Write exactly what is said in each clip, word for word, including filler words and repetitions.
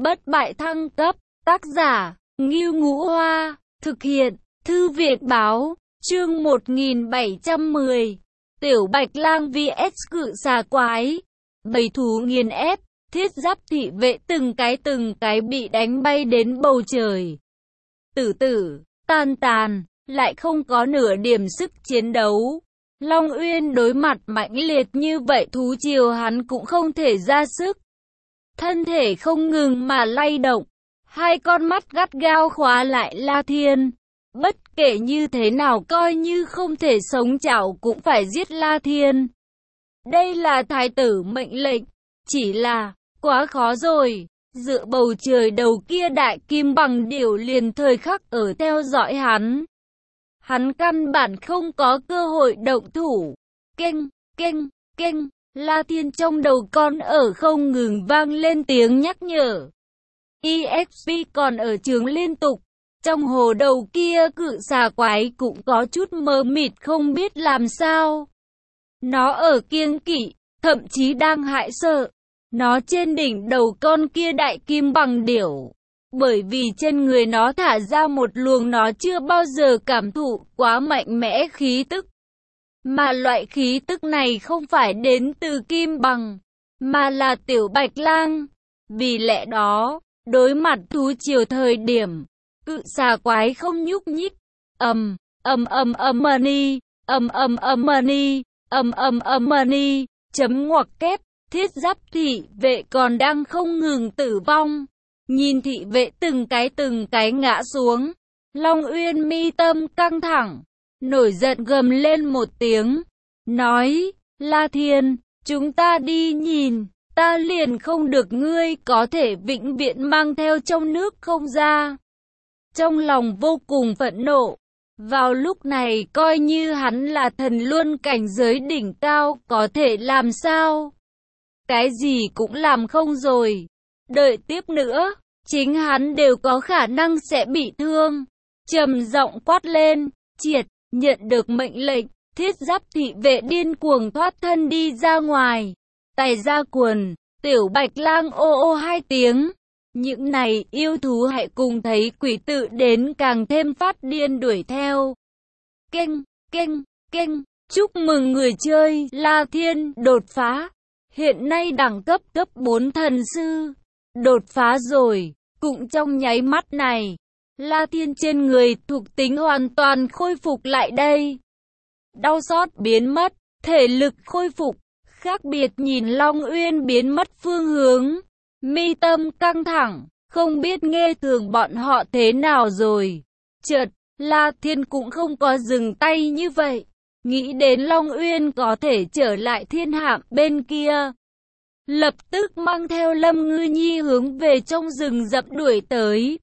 Bất bại thăng cấp, tác giả, Ngưu Ngũ Hoa, thực hiện, Thư viện báo, chương một nghìn bảy trăm mười, Tiểu Bạch Lang vs Cự Xà Quái, bầy thú nghiền ép, thiết giáp thị vệ từng cái từng cái bị đánh bay đến bầu trời. Tử tử, tan tàn, lại không có nửa điểm sức chiến đấu. Long Uyên đối mặt mãnh liệt như vậy thú triều hắn cũng không thể ra sức. Thân thể không ngừng mà lay động, hai con mắt gắt gao khóa lại La Thiên. Bất kể như thế nào coi như không thể sống chảo cũng phải giết La Thiên. Đây là thái tử mệnh lệnh, chỉ là quá khó rồi. Dựa bầu trời đầu kia đại kim bằng điểu liền thời khắc ở theo dõi hắn. Hắn căn bản không có cơ hội động thủ. Keng, keng, keng, La Thiên trong đầu con ở không ngừng vang lên tiếng nhắc nhở. e ích pê còn ở trường liên tục. Trong hồ đầu kia cự xà quái cũng có chút mơ mịt không biết làm sao. Nó ở kiêng kỵ, thậm chí đang hại sợ. Nó trên đỉnh đầu con kia đại kim bằng điểu. Bởi vì trên người nó thả ra một luồng nó chưa bao giờ cảm thụ quá mạnh mẽ khí tức. Mà loại khí tức này không phải đến từ kim bằng, mà là Tiểu Bạch Lang. Vì lẽ đó, đối mặt thú triều thời điểm, cự xà quái không nhúc nhích. Ầm, ầm ầm ầm money, ầm ầm ầm money, ầm ầm ầm money, chấm ngoặc kép, thiết giáp thị vệ còn đang không ngừng tử vong. Nhìn thị vệ từng cái từng cái ngã xuống, Long Uyên mi tâm căng thẳng, nổi giận gầm lên một tiếng, nói, La Thiên, chúng ta đi nhìn, ta liền không được ngươi có thể vĩnh viễn mang theo trong nước không ra. Trong lòng vô cùng phẫn nộ, vào lúc này coi như hắn là thần luân cảnh giới đỉnh cao có thể làm sao? Cái gì cũng làm không rồi, đợi tiếp nữa, chính hắn đều có khả năng sẽ bị thương. Trầm giọng quát lên, triệt, nhận được mệnh lệnh, thiết giáp thị vệ điên cuồng thoát thân đi ra ngoài. Tài ra quần, Tiểu Bạch Lang ô ô hai tiếng. Những này yêu thú hãy cùng thấy quỷ tự đến càng thêm phát điên đuổi theo. Keng, keng, keng, chúc mừng người chơi La Thiên đột phá. Hiện nay đẳng cấp cấp bốn thần sư. Đột phá rồi, cũng trong nháy mắt này. La Thiên trên người thuộc tính hoàn toàn khôi phục lại đây. Đau xót biến mất, thể lực khôi phục. Khác biệt nhìn Long Uyên biến mất phương hướng. Mi tâm căng thẳng, không biết nghe thường bọn họ thế nào rồi. Chợt, La Thiên cũng không có dừng tay như vậy. Nghĩ đến Long Uyên có thể trở lại thiên hạm bên kia. Lập tức mang theo Lâm Ngư Nhi hướng về trong rừng rậm đuổi tới.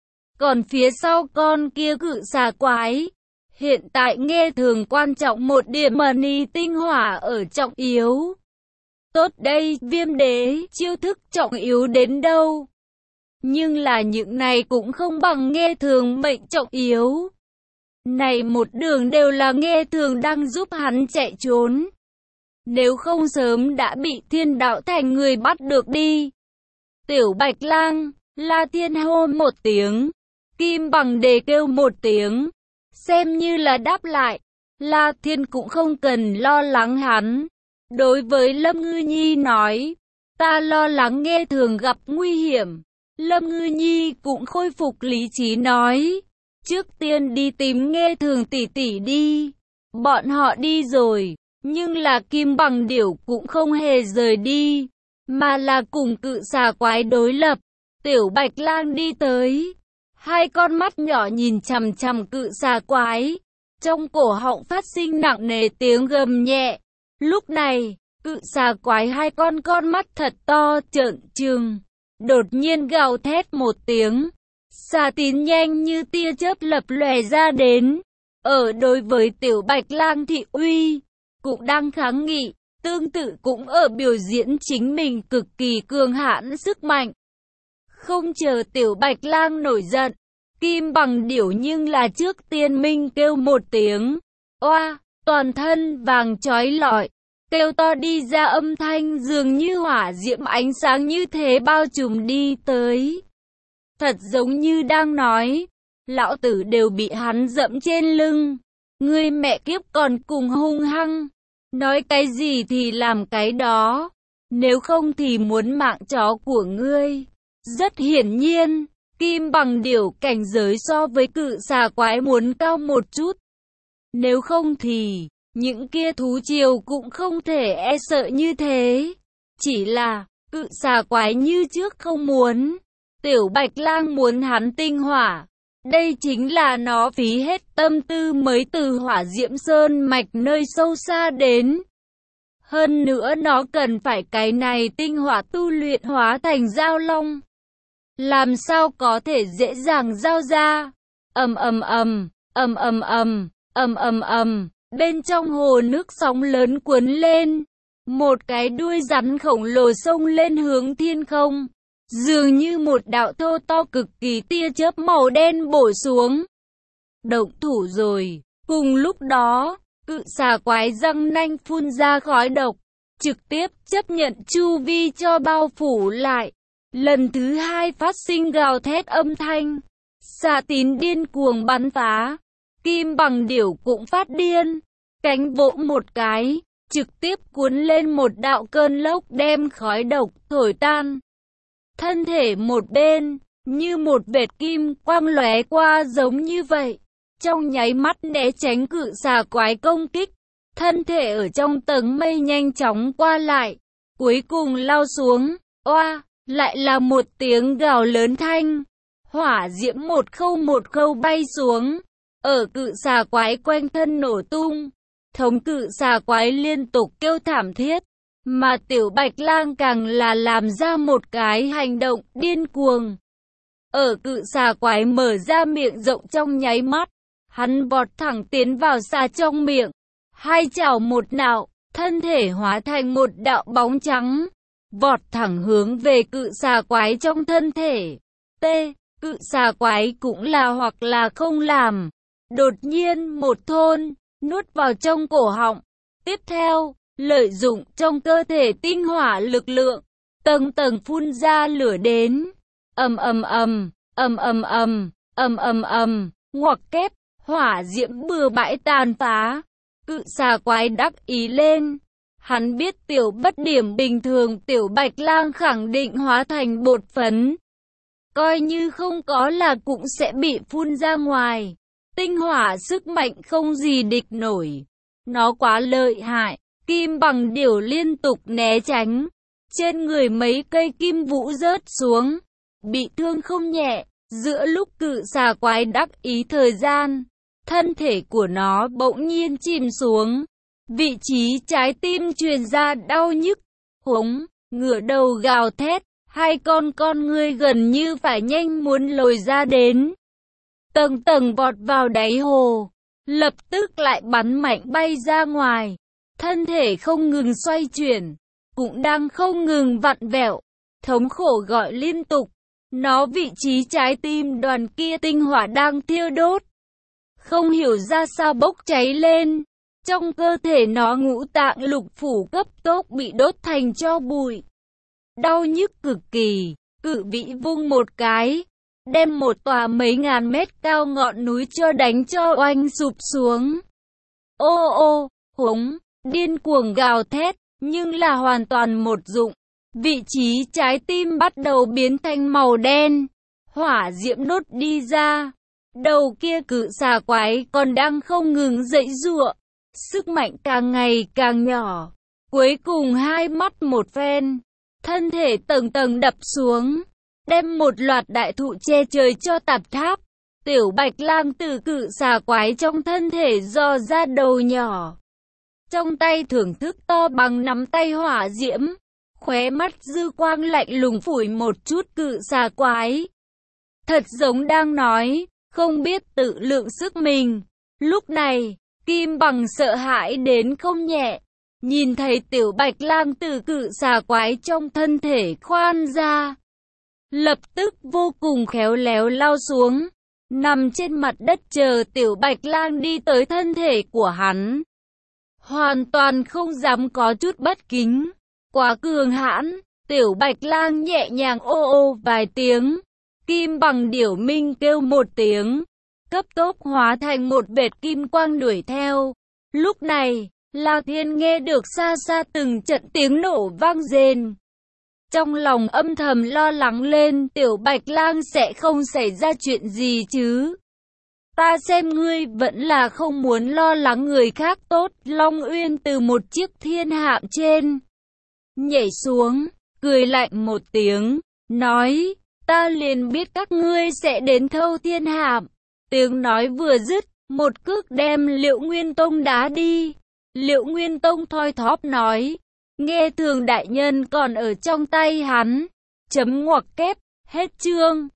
Còn phía sau con kia cự xà quái. Hiện tại nghe thường quan trọng một điểm money tinh hỏa ở trọng yếu. Tốt đây, Viêm Đế, chiêu thức trọng yếu đến đâu. Nhưng là những này cũng không bằng nghe thường mệnh trọng yếu. Này một đường đều là nghe thường đang giúp hắn chạy trốn. Nếu không sớm đã bị thiên đạo thành người bắt được đi. Tiểu Bạch Lang, La Thiên hô một tiếng. Kim bằng đề kêu một tiếng. Xem như là đáp lại. La Thiên cũng không cần lo lắng hắn. Đối với Lâm Ngư Nhi nói, ta lo lắng nghe thường gặp nguy hiểm. Lâm Ngư Nhi cũng khôi phục lý trí nói, trước tiên đi tìm nghe thường tỷ tỷ đi. Bọn họ đi rồi, nhưng là kim bằng điểu cũng không hề rời đi, mà là cùng cự xà quái đối lập. Tiểu Bạch Lang đi tới, hai con mắt nhỏ nhìn chằm chằm cự xà quái, trong cổ họng phát sinh nặng nề tiếng gầm nhẹ. Lúc này, cự xà quái hai con con mắt thật to trợn trừng, đột nhiên gào thét một tiếng, xà tín nhanh như tia chớp lập lòe ra đến. Ở đối với Tiểu Bạch Lang thị uy, cũng đang kháng nghị, tương tự cũng ở biểu diễn chính mình cực kỳ cường hãn sức mạnh. Không chờ Tiểu Bạch Lang nổi giận, kim bằng điểu nhưng là trước tiên minh kêu một tiếng, oa, toàn thân vàng chói lọi. kêu to đi ra, âm thanh dường như hỏa diễm ánh sáng như thế bao trùm đi tới. Thật giống như đang nói, lão tử đều bị hắn dẫm trên lưng. Ngươi mẹ kiếp còn cùng hung hăng, nói cái gì thì làm cái đó, nếu không thì muốn mạng chó của ngươi. Rất hiển nhiên, Kim Bằng Điểu cảnh giới so với cự xà quái muốn cao một chút. Nếu không thì, những kia thú triều cũng không thể e sợ như thế. Chỉ là, cự xà quái như trước không muốn. Tiểu Bạch Lang muốn hắn tinh hỏa. Đây chính là nó phí hết tâm tư mới từ Hỏa Diễm Sơn mạch nơi sâu xa đến. Hơn nữa nó cần phải cái này tinh hỏa tu luyện hóa thành giao long. Làm sao có thể dễ dàng giao ra? Ầm ầm ầm, ầm ầm ầm, ầm ầm ầm, bên trong hồ nước sóng lớn cuốn lên. Một cái đuôi rắn khổng lồ xông lên hướng thiên không. Dường như một đạo thô to cực kỳ tia chớp màu đen bổ xuống. Động thủ rồi. Cùng lúc đó, cự xà quái răng nanh phun ra khói độc, trực tiếp chấp nhận chu vi cho bao phủ lại. Lần thứ hai phát sinh gào thét âm thanh. Xà tín điên cuồng bắn phá. Kim Bằng Điểu cũng phát điên. Cánh vỗ một cái, trực tiếp cuốn lên một đạo cơn lốc đem khói độc thổi tan. Thân thể một bên, như một vệt kim quang lóe qua giống như vậy. Trong nháy mắt né tránh cự xà quái công kích. Thân thể ở trong tầng mây nhanh chóng qua lại. Cuối cùng lao xuống. Oa, lại là một tiếng gào lớn thanh. Hỏa diễm một khâu một khâu bay xuống. Ở cự xà quái quanh thân nổ tung. Thống cự xà quái liên tục kêu thảm thiết. Mà Tiểu Bạch Lang càng là làm ra một cái hành động điên cuồng. Ở cự xà quái mở ra miệng rộng trong nháy mắt, hắn vọt thẳng tiến vào xà trong miệng. Hai chảo một nạo, thân thể hóa thành một đạo bóng trắng, vọt thẳng hướng về cự xà quái trong thân thể. T. Cự xà quái cũng là hoặc là không làm. Đột nhiên một thôn, nuốt vào trong cổ họng. Tiếp theo, lợi dụng trong cơ thể tinh hỏa lực lượng, tầng tầng phun ra lửa đến. Ầm ầm ầm, ầm ầm ầm, ầm ầm ầm, ngoặc kép, hỏa diễm bừa bãi tàn phá. Cự xà quái đắc ý lên. Hắn biết tiểu bất điểm bình thường Tiểu Bạch Lang khẳng định hóa thành bột phấn. Coi như không có là cũng sẽ bị phun ra ngoài. Tinh hỏa sức mạnh không gì địch nổi. Nó quá lợi hại. Kim Bằng Điểu liên tục né tránh. Trên người mấy cây kim vũ rớt xuống. Bị thương không nhẹ. Giữa lúc cự xà quái đắc ý thời gian, thân thể của nó bỗng nhiên chìm xuống. Vị trí trái tim truyền ra đau nhức. Hống, ngửa đầu gào thét. Hai con con ngươi gần như phải nhanh muốn lồi ra đến. Tầng tầng vọt vào đáy hồ. Lập tức lại bắn mạnh bay ra ngoài. Thân thể không ngừng xoay chuyển. Cũng đang không ngừng vặn vẹo. Thống khổ gọi liên tục. Nó vị trí trái tim đoàn kia tinh hỏa đang thiêu đốt. Không hiểu ra sao bốc cháy lên. Trong cơ thể nó ngũ tạng lục phủ cấp tốc bị đốt thành tro bụi. Đau nhức cực kỳ, cự vĩ vung một cái, đem một tòa mấy ngàn mét cao ngọn núi cho đánh cho oanh sụp xuống. Ô ô, hống, điên cuồng gào thét, nhưng là hoàn toàn một dụng. Vị trí trái tim bắt đầu biến thành màu đen, hỏa diễm đốt đi ra. Đầu kia cự xà quái còn đang không ngừng dãy giụa, sức mạnh càng ngày càng nhỏ. Cuối cùng hai mắt một phen, thân thể tầng tầng đập xuống, đem một loạt đại thụ che trời cho tạp tháp. Tiểu Bạch Lang từ cự xà quái trong thân thể dò ra đầu nhỏ. Trong tay thưởng thức to bằng nắm tay hỏa diễm, khóe mắt dư quang lạnh lùng phủi một chút cự xà quái. Thật giống đang nói, không biết tự lượng sức mình. Lúc này, Kim Bằng sợ hãi đến không nhẹ. Nhìn thấy Tiểu Bạch Lang từ cự xà quái trong thân thể khoan ra. Lập tức vô cùng khéo léo lao xuống. Nằm trên mặt đất chờ Tiểu Bạch Lang đi tới thân thể của hắn. hoàn toàn không dám có chút bất kính. Quá cường hãn, Tiểu Bạch Lang nhẹ nhàng ô ô vài tiếng. Kim Bằng Điểu Minh kêu một tiếng, cấp tốc hóa thành một vệt kim quang đuổi theo. Lúc này, La Thiên nghe được xa xa từng trận tiếng nổ vang rền. Trong lòng âm thầm lo lắng lên, Tiểu Bạch Lang sẽ không xảy ra chuyện gì chứ. Ta xem ngươi vẫn là không muốn lo lắng người khác tốt. Long Uyên từ một chiếc thiên hạm trên nhảy xuống, cười lạnh một tiếng, nói, ta liền biết các ngươi sẽ đến Thâu Thiên Hạm. Tiếng nói vừa dứt, một cước đem Liệu Nguyên Tông đá đi. Liệu Nguyên Tông thoi thóp nói, nghe thường đại nhân còn ở trong tay hắn. Chấm ngoặc kép, hết chương.